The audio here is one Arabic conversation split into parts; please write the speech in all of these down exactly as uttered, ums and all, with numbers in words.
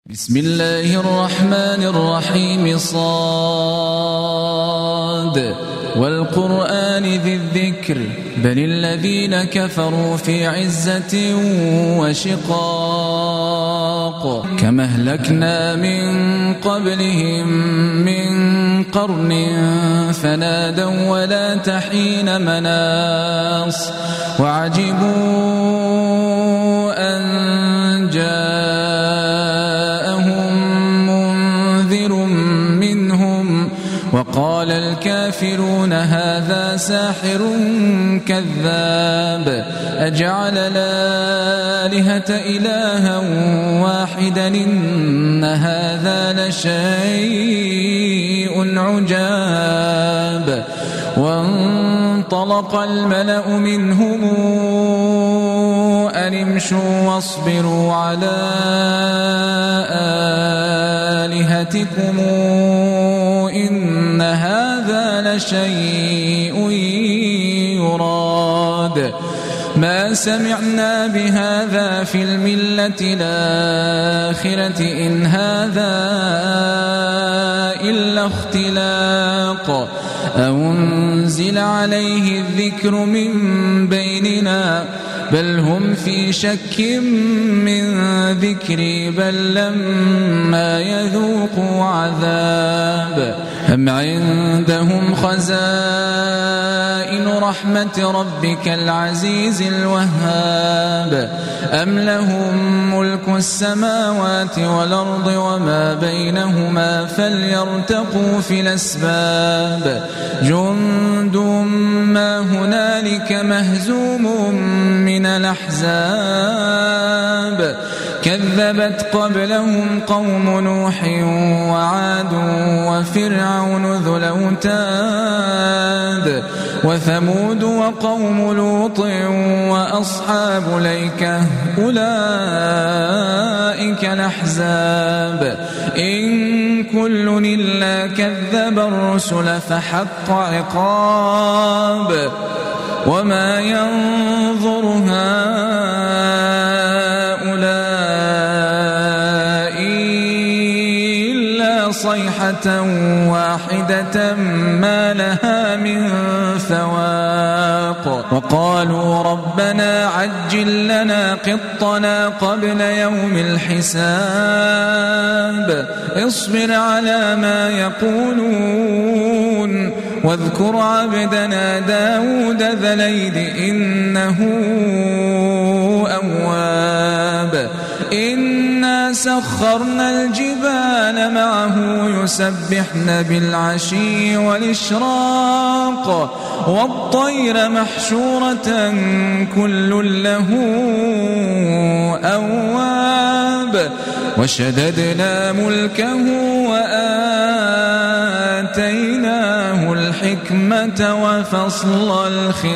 بسم الله الرحمن الرحيم. صاد والقرآن ذي الذكر بل الذين كفروا في عزة وشقاق كما أهلكنا من قبلهم من قرن فنادوا ولا تحين مناص وعجبوا أن جاءهم منذر منهم وقال الكافرون هذا ساحر كذاب أجعل الآلهة إلها واحدا إن هذا لشيء عجاب. وانطلق الملأ منهم أن امشوا واصبروا على آلهتكم إن هذا لشيء يراد ما سمعنا بهذا في الملة الآخرة إن هذا إلا اختلاق أنزل عليه الذكر من بيننا بل هم في شك من ذكري بل لما يذوقوا عذاب أم عندهم خزائن رحمة ربك العزيز الوهاب أم لهم ملك السماوات والأرض وما بينهما فليرتقوا في الأسباب جند ما هنالك مهزوم من الأحزاب كذبت قبلهم قوم نوح وعاد وفرعون ذو الأوتاد وثمود وقوم لوط وأصحاب الأيكة أولئك الأحزاب إن كل إلا كذب الرسل فحق عقاب وما ينظر هؤلاء إلا صيحة واحدة ما لها من فواق وقالوا ربنا عجل لنا قطنا قبل يوم الحساب اصبر على ما يقولون واذكر عبدنا داود ذا الأيد إنه أواب إنا سخرنا الجبال معه يسبحن بالعشي والإشراق والطير محشورة كل له أواب وشددنا ملكه وآتيناه الحكمة وفصل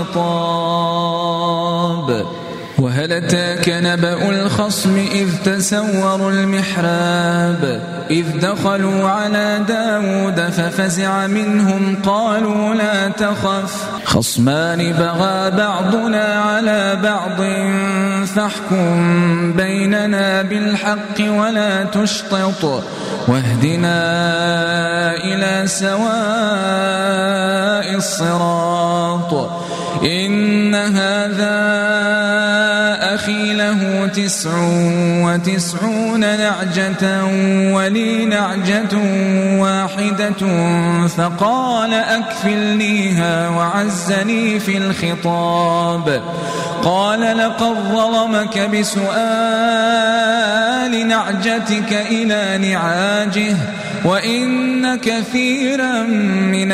الخطاب وهل أتاك نبأ الخصم إذ تسوروا المحراب إذ دخلوا على داود ففزع منهم قالوا لا تخف خصمان بغى بعضنا على بعض فاحكم بيننا بالحق ولا تشطط واهدنا إلى سواء الصراط إن هذا أخي له تسع وتسعون نعجة ولي نعجة واحدة فقال أكفلنيها وعزني في الخطاب قال لقد ظلمك بسؤال نعجتك إلى نعاجه وإن كثيرا من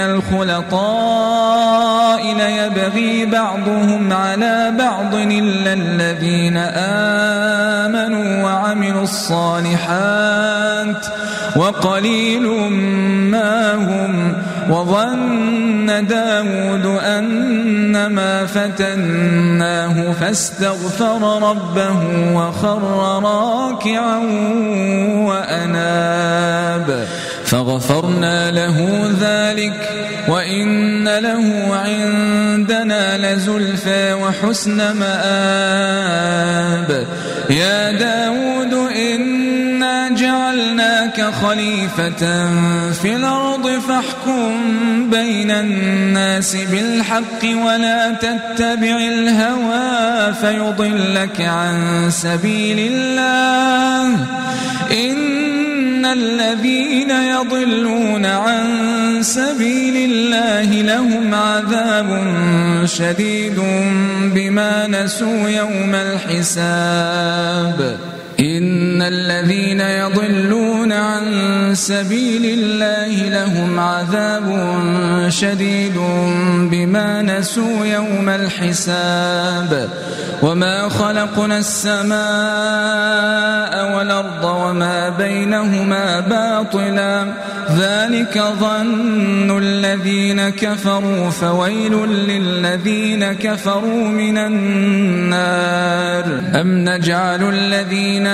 الخلطاء ليبغي بعضهم على بعض إلا الذين آمنوا وعملوا الصالحات وقليل ما هم وظن داود أنما فتناه فاستغفر ربه وخر راكعا وأناب فغفرنا له ذلك وإن له عندنا لزلفى وحسن مآب يا داود إنا جعلنا جعلناك خليفة في الأرض فاحكم بين الناس بالحق ولا تتبع الهوى فيضلك عن سبيل الله إن الذين يضلون عن سبيل الله لهم عذاب شديد بما نسوا يوم الحساب إن الذين يضلون عن سبيل الله لهم عذاب شديد بما نسوا يوم الحساب وما خلقنا السماء والأرض وما بينهما باطلا ذلك ظن الذين كفروا فويل للذين كفروا من النار أم نجعل الذين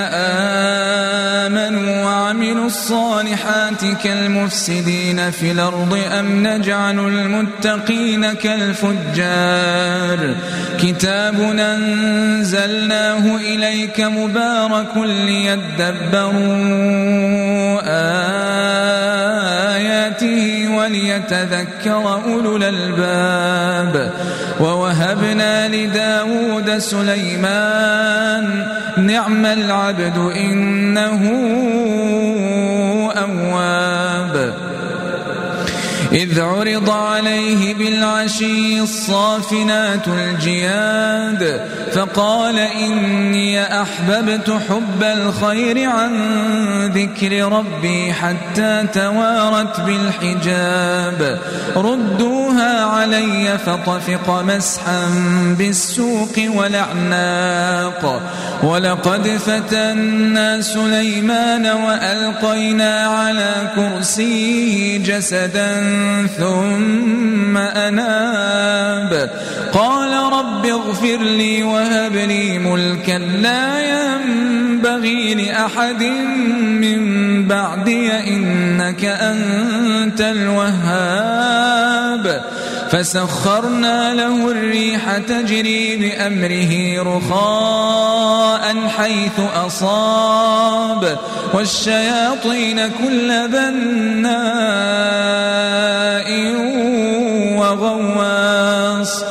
آمنوا وعملوا الصالحات كالمفسدين في الأرض أم نجعل المتقين كالفجار كتاب أنزلناه إليك مبارك ليدبروا آياته وليتذكر أولو الألباب ووهبنا لداود سليمان نعم العبد إنه أواب إذ عرض عليه بالعشي الصافنات الجياد فقال إني أحببت حب الخير عن ذكر ربي حتى توارت بالحجاب ردوها علي فطفق مسحا بالسوق والأعناق ولقد فتنا سليمان وألقينا على كرسيه جسدا ثم أناب قال رب اغفر لي وهب لي ملكا لا ينبغي لأحد من بعدي إنك أنت الوهاب فسخرنا له الريح تجري بأمره رخاء حيث أصاب والشياطين كل بناء وغواص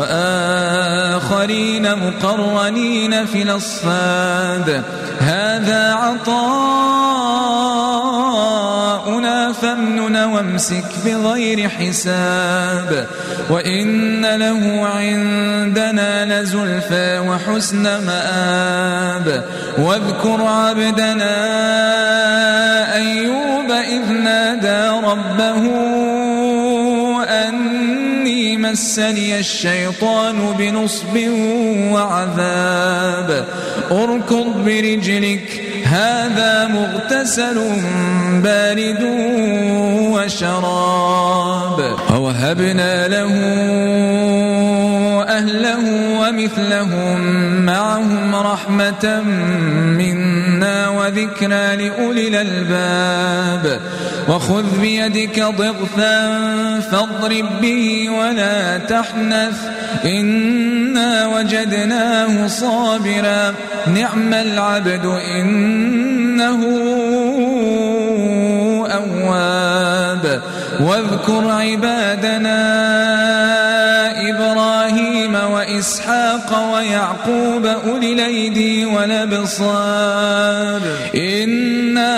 وآخرين مقرنين في الأصفاد هذا عطاؤنا فامنن وامسك بغير حساب وإن له عندنا لزلفى وحسن مآب واذكر عبدنا أيوب إذ نادى ربه أني مسني الشيطان بنصب وعذاب اركض برجلك هذا مغتسل بارد وشراب ووهبنا له أهله ومثلهم معهم رحمة منا وذكرى لأولي الألباب وخذ بيدك ضغثا فاضرب به ولا تحنث إنا وجدناه صابرا نعم العبد إنه أواب واذكر عبادنا إبراهيم وإسحاق ويعقوب أولي الأيدي والأبصار إنا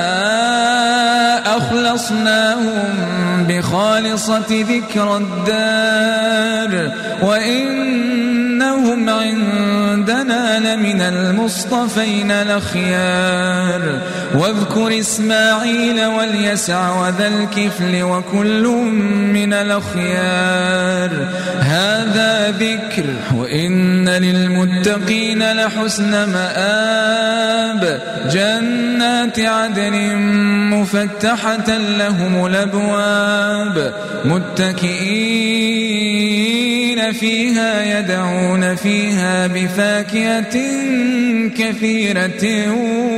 أخلصناهم بخالصة ذكر الدار وإنهم عندنا لمن المصطفين الأخيار واذكر إسماعيل واليسع وذا الكفل وكل من الأخيار هذا ذكر وإن للمتقين لحسن مآب جنات عدن مفتحة لهم الأبواب متكئين خالدين فيها يدعون فيها بفاكهة كثيرة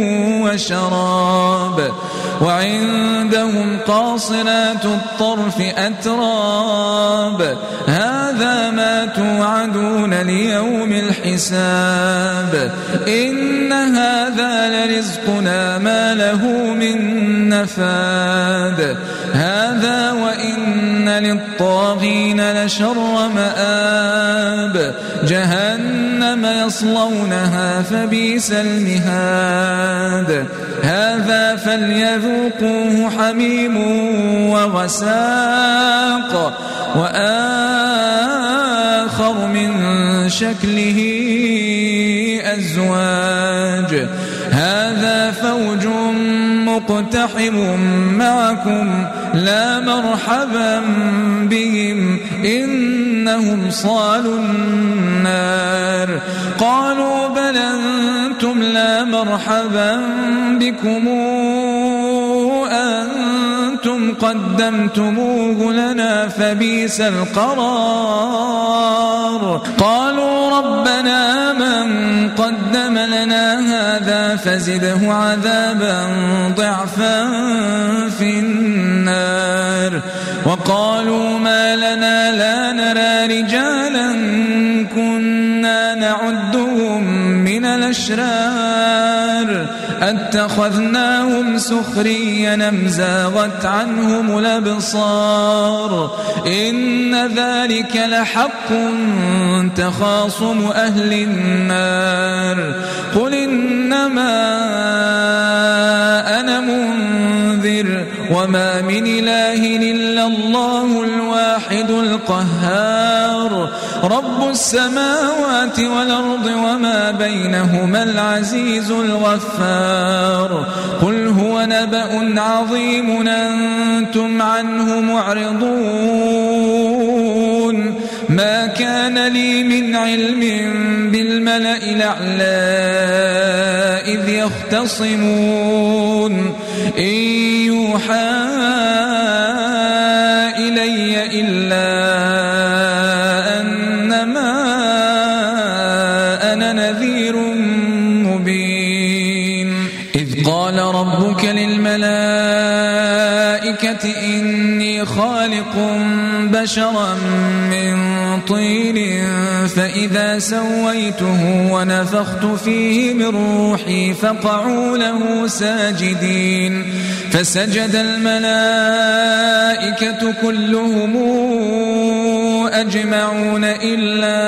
وشراب وعندهم قاصرات الطرف أتراب هذا ما توعدون ليوم الحساب إن هذا لرزقنا ما له من نفاد هذا وإن للطاغين لشر مآب جهنم يصلونها فبئس المهاد هذا فليذوقوه حميم وغساق وآخر من شكله أزواج هذا فوج مقتحم معكم لا مرحبا بهم إنهم صالوا النار قالوا بل أنتم لا مرحبا بكم أنتم قدمتموه لنا فبئس القرار قالوا ربنا من قدم لنا هذا فزده عذابا ضعفا في النار وقالوا ما لنا لا نرى رجالا كنا نعدهم من الأشرار أتخذناهم سخريا أم زاغت عنهم الأبصار إن ذلك لحق تخاصم أهل النار قل إنما أنا منذر وما من إله إلا الله الواحد القهار رب السماوات والأرض وما بينهما العزيز الغفار قل هو نبأ عظيم أنتم عنه معرضون ما كان لي من علم بالملأ الأعلى إذ يختصمون إن يوحى إلي إلا أنما أنا نذير مبين إذ قال ربك للملائكة إني خالق بشرا من طين فإذا سويته ونفخت فيه من روحي فقعوا له ساجدين فسجد الملائكة كلهم أجمعون إلا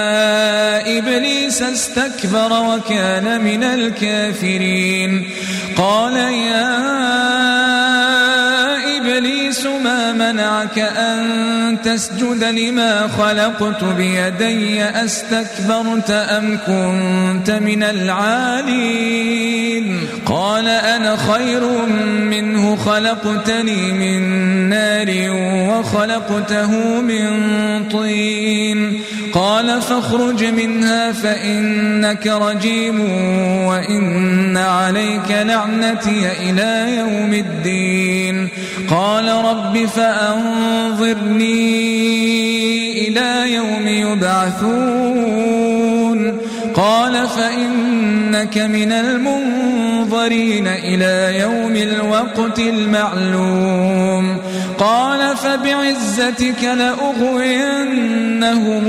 إبليس استكبر وكان من الكافرين قال يا إبليس ما منعك أن تسجد لما خلقت بيدي أستكبرت أم كنت من العالين قال أنا خير منه خلقتني من نار وخلقته من طين قال فاخرج منها فإنك رجيم وإن عليك لعنتي إلى يوم الدين قال رب فأنظرني إلى يوم يبعثون قال فإنك من المنظرين إلى يوم الوقت المعلوم قال فبعزتك لأغوينهم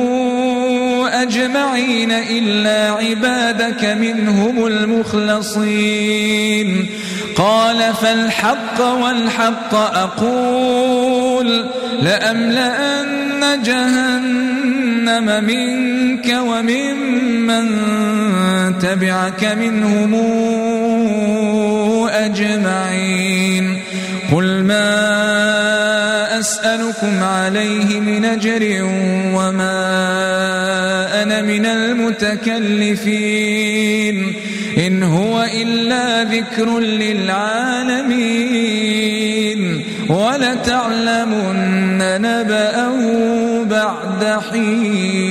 أجمعين إلا عبادك منهم المخلصين قال فالحق والحق أقول لأملأن جهنم منك وممن تبعك منهم أجمعين قل ما أسألكم عليه من أجر وما أنا من المتكلفين إن هو إلا ذكر للعالمين ولتعلمن نبأه بعد حين.